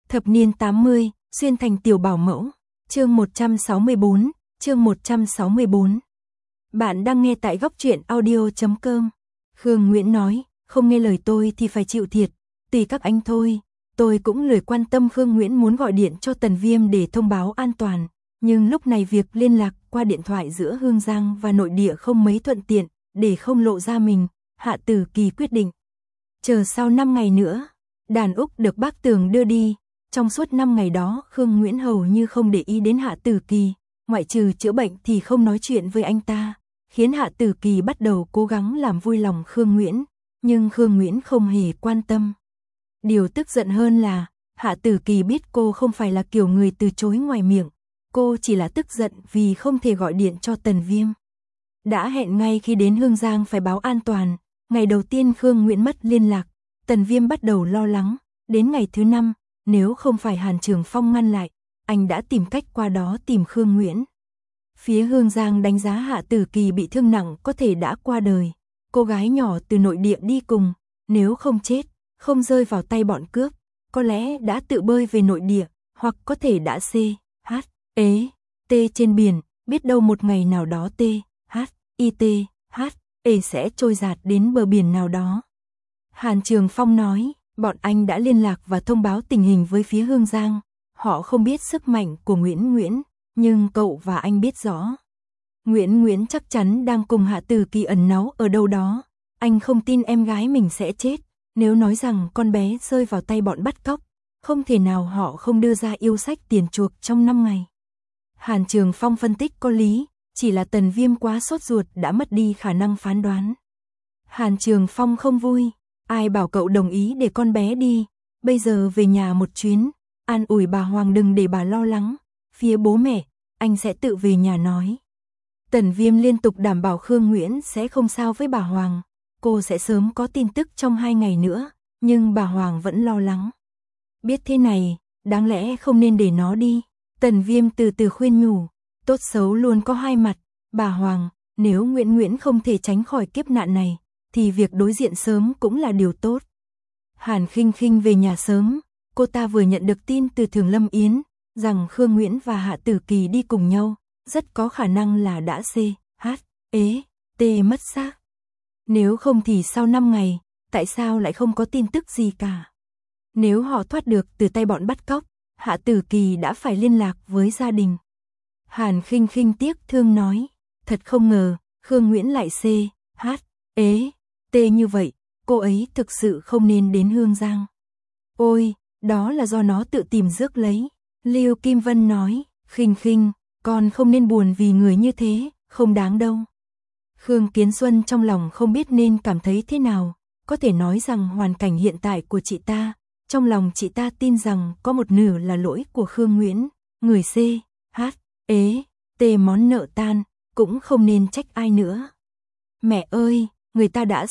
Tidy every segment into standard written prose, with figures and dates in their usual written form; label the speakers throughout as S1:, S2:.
S1: Thập niên 80, xuyên thành tiểu bảo mẫu. Chương 164, chương 164. Bạn đang nghe tại góc truyện audio.com. Khương Nguyễn nói, không nghe lời tôi thì phải chịu thiệt, tùy các anh thôi. Tôi cũng lười quan tâm. Khương Nguyễn muốn gọi điện cho Tần Viêm để thông báo an toàn, nhưng lúc này việc liên lạc qua điện thoại giữa Hương Giang và nội địa không mấy thuận tiện, để không lộ ra mình, Hạ Tử Kỳ quyết định chờ sau 5 ngày nữa. Đàn Úc được bác Tường đưa đi. Trong suốt 5 ngày đó, Khương Nguyễn hầu như không để ý đến Hạ Tử Kỳ, ngoại trừ chữa bệnh thì không nói chuyện với anh ta, khiến Hạ Tử Kỳ bắt đầu cố gắng làm vui lòng Khương Nguyễn, nhưng Khương Nguyễn không hề quan tâm. Điều tức giận hơn là, Hạ Tử Kỳ biết cô không phải là kiểu người từ chối ngoài miệng, cô chỉ là tức giận vì không thể gọi điện cho Tần Viêm. Đã hẹn ngay khi đến Hương Giang phải báo an toàn, ngày đầu tiên Khương Nguyễn mất liên lạc, Tần Viêm bắt đầu lo lắng, đến ngày thứ 5, nếu không phải Hàn Trường Phong ngăn lại, anh đã tìm cách qua đó tìm Khương Nguyễn. Phía Hương Giang đánh giá Hạ Tử Kỳ bị thương nặng có thể đã qua đời, cô gái nhỏ từ nội địa đi cùng, nếu không chết, không rơi vào tay bọn cướp, có lẽ đã tự bơi về nội địa, hoặc có thể đã T trên biển, biết đâu một ngày nào đó sẽ trôi dạt đến bờ biển nào đó. Hàn Trường Phong nói, bọn anh đã liên lạc và thông báo tình hình với phía Hương Giang, họ không biết sức mạnh của Nguyễn, nhưng cậu và anh biết rõ. Nguyễn chắc chắn đang cùng Hạ Tử Kỳ ẩn náu ở đâu đó, anh không tin em gái mình sẽ chết, nếu nói rằng con bé rơi vào tay bọn bắt cóc, không thể nào họ không đưa ra yêu sách tiền chuộc trong 5 ngày. Hàn Trường Phong phân tích có lý, chỉ là Tần Viêm quá sốt ruột đã mất đi khả năng phán đoán. Hàn Trường Phong không vui, ai bảo cậu đồng ý để con bé đi, bây giờ về nhà một chuyến, an ủi bà Hoàng đừng để bà lo lắng, phía bố mẹ, anh sẽ tự về nhà nói. Tần Viêm liên tục đảm bảo Khương Nguyễn sẽ không sao với bà Hoàng, cô sẽ sớm có tin tức trong 2 ngày nữa, nhưng bà Hoàng vẫn lo lắng. Biết thế này, đáng lẽ không nên để nó đi. Tần Viêm từ từ khuyên nhủ, tốt xấu luôn có hai mặt, bà Hoàng, nếu Nguyễn không thể tránh khỏi kiếp nạn này, thì việc đối diện sớm cũng là điều tốt. Hàn Khinh Khinh về nhà sớm, cô ta vừa nhận được tin từ Thường Lâm Yến, rằng Khương Nguyễn và Hạ Tử Kỳ đi cùng nhau, rất có khả năng là đã mất xác. Nếu không thì sau 5 ngày, tại sao lại không có tin tức gì cả? Nếu họ thoát được từ tay bọn bắt cóc, Hạ Tử Kỳ đã phải liên lạc với gia đình. Hàn Khinh Khinh tiếc thương nói, thật không ngờ, Khương Nguyễn lại như vậy, cô ấy thực sự không nên đến Hương Giang. Ôi, đó là do nó tự tìm rước lấy. Lưu Kim Vân nói, Khinh Khinh, con không nên buồn vì người như thế, không đáng đâu. Khương Kiến Xuân trong lòng không biết nên cảm thấy thế nào, có thể nói rằng hoàn cảnh hiện tại của chị ta, trong lòng chị ta tin rằng có một nửa là lỗi của Khương Nguyễn, người món nợ tan, cũng không nên trách ai nữa. Mẹ ơi, người ta đã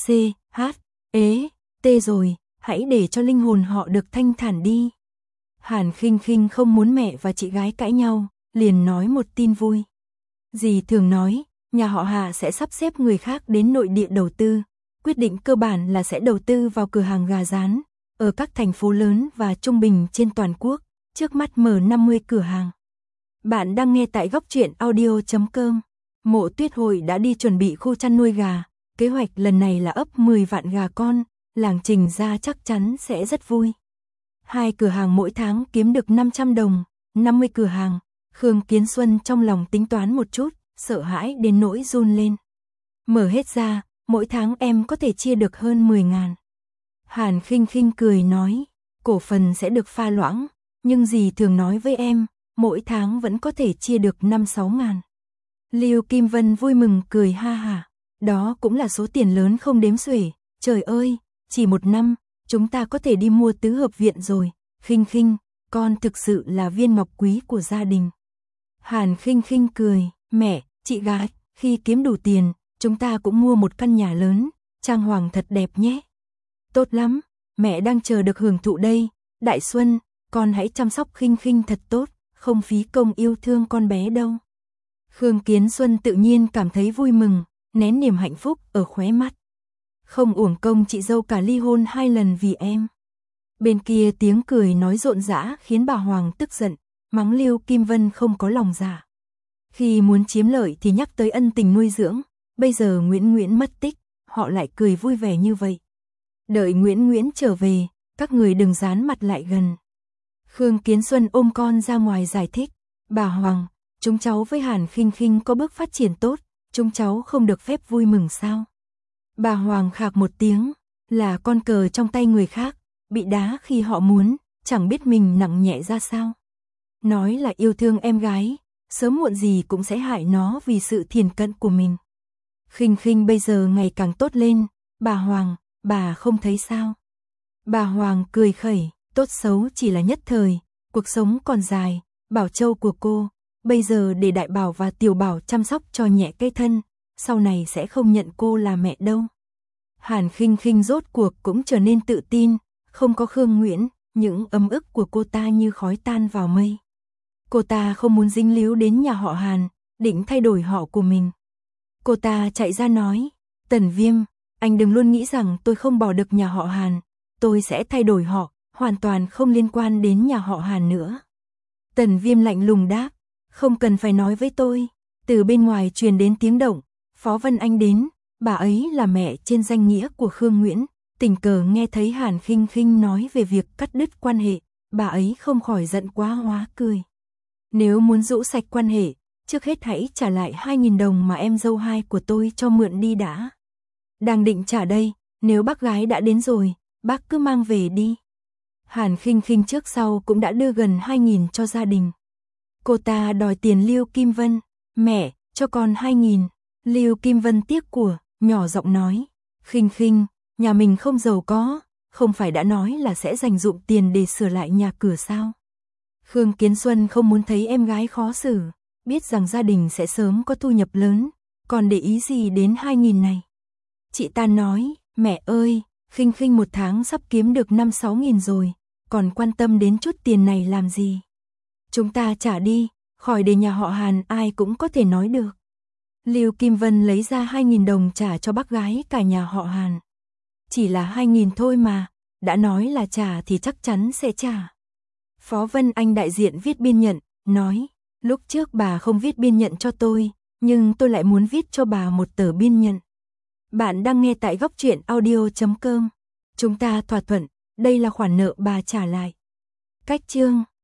S1: rồi, hãy để cho linh hồn họ được thanh thản đi. Hàn Khinh Khinh không muốn mẹ và chị gái cãi nhau, liền nói một tin vui. Dì Thường nói, nhà họ Hà sẽ sắp xếp người khác đến nội địa đầu tư, quyết định cơ bản là sẽ đầu tư vào cửa hàng gà rán, ở các thành phố lớn và trung bình trên toàn quốc, trước mắt mở 50 cửa hàng. Bạn đang nghe tại góc truyện audio.com. Mộ Tuyết Hội đã đi chuẩn bị khu chăn nuôi gà, kế hoạch lần này là ấp 10 vạn gà con, làng Trình ra chắc chắn sẽ rất vui. 2 cửa hàng mỗi tháng kiếm được 500 đồng, 50 cửa hàng, Khương Kiến Xuân trong lòng tính toán một chút, sợ hãi đến nỗi run lên. Mở hết ra, mỗi tháng em có thể chia được hơn 10.000. Hàn Khinh Khinh cười nói, cổ phần sẽ được pha loãng, nhưng dì Thường nói với em, mỗi tháng vẫn có thể chia được 5-6 ngàn. Lưu Kim Vân vui mừng cười ha hả, đó cũng là số tiền lớn không đếm xuể, trời ơi, chỉ 1 năm, chúng ta có thể đi mua tứ hợp viện rồi. Khinh Khinh, con thực sự là viên ngọc quý của gia đình. Hàn Khinh Khinh cười, mẹ, chị gái, khi kiếm đủ tiền, chúng ta cũng mua một căn nhà lớn, trang hoàng thật đẹp nhé. Tốt lắm, mẹ đang chờ được hưởng thụ đây. Đại Xuân, con hãy chăm sóc Khinh Khinh thật tốt, không phí công yêu thương con bé đâu. Khương Kiến Xuân tự nhiên cảm thấy vui mừng, nén niềm hạnh phúc ở khóe mắt. Không uổng công chị dâu cả ly hôn 2 lần vì em. Bên kia tiếng cười nói rộn rã khiến bà Hoàng tức giận, mắng Lưu Kim Vân không có lòng dạ. Khi muốn chiếm lợi thì nhắc tới ân tình nuôi dưỡng, bây giờ Nguyễn Nguyễn mất tích, họ lại cười vui vẻ như vậy. Đợi Nguyễn Nguyễn trở về, các người đừng dán mặt lại gần. Khương Kiến Xuân ôm con ra ngoài giải thích, bà Hoàng, chúng cháu với Hàn Khinh Khinh có bước phát triển tốt, chúng cháu không được phép vui mừng sao? Bà Hoàng khạc một tiếng, là con cờ trong tay người khác, bị đá khi họ muốn, chẳng biết mình nặng nhẹ ra sao. Nói là yêu thương em gái, sớm muộn gì cũng sẽ hại nó vì sự thiển cận của mình. Khinh Khinh bây giờ ngày càng tốt lên, bà Hoàng, bà không thấy sao? Bà Hoàng cười khẩy, tốt xấu chỉ là nhất thời, cuộc sống còn dài, Bảo Châu của cô, bây giờ để Đại Bảo và Tiểu Bảo chăm sóc cho nhẹ cây thân, sau này sẽ không nhận cô là mẹ đâu. Hàn Khinh Khinh rốt cuộc cũng trở nên tự tin, không có Khương Nguyễn, những ấm ức của cô ta như khói tan vào mây. Cô ta không muốn dính líu đến nhà họ Hàn, định thay đổi họ của mình. Cô ta chạy ra nói, Tần Viêm, anh đừng luôn nghĩ rằng tôi không bỏ được nhà họ Hàn, tôi sẽ thay đổi họ, hoàn toàn không liên quan đến nhà họ Hàn nữa. Tần Viêm lạnh lùng đáp, không cần phải nói với tôi. Từ bên ngoài truyền đến tiếng động, Phó Vân Anh đến, bà ấy là mẹ trên danh nghĩa của Khương Nguyễn, tình cờ nghe thấy Hàn Khinh Khinh nói về việc cắt đứt quan hệ, bà ấy không khỏi giận quá hóa cười. Nếu muốn rũ sạch quan hệ, trước hết hãy trả lại 2.000 đồng mà em dâu hai của tôi cho mượn đi đã. Đang định trả đây, nếu bác gái đã đến rồi, bác cứ mang về đi. Hàn Khinh Khinh trước sau cũng đã đưa gần 2.000 cho gia đình. Cô ta đòi tiền Lưu Kim Vân, mẹ, cho con 2.000. Lưu Kim Vân tiếc của, nhỏ giọng nói, Khinh Khinh, nhà mình không giàu có, không phải đã nói là sẽ dành dụm tiền để sửa lại nhà cửa sao? Khương Kiến Xuân không muốn thấy em gái khó xử, biết rằng gia đình sẽ sớm có thu nhập lớn, còn để ý gì đến 2.000 này. Chị ta nói, mẹ ơi, Khinh Khinh một tháng sắp kiếm được 5-6.000 rồi, còn quan tâm đến chút tiền này làm gì? Chúng ta trả đi, khỏi để nhà họ Hàn ai cũng có thể nói được. Lưu Kim Vân lấy ra 2.000 đồng trả cho bác gái cả nhà họ Hàn. Chỉ là 2.000 thôi mà, đã nói là trả thì chắc chắn sẽ trả. Phó Vân Anh đại diện viết biên nhận, nói, lúc trước bà không viết biên nhận cho tôi, nhưng tôi lại muốn viết cho bà một tờ biên nhận. Bạn đang nghe tại Góc Truyện Audio.com. Chúng ta thỏa thuận, đây là khoản nợ bà trả lại. Cách chương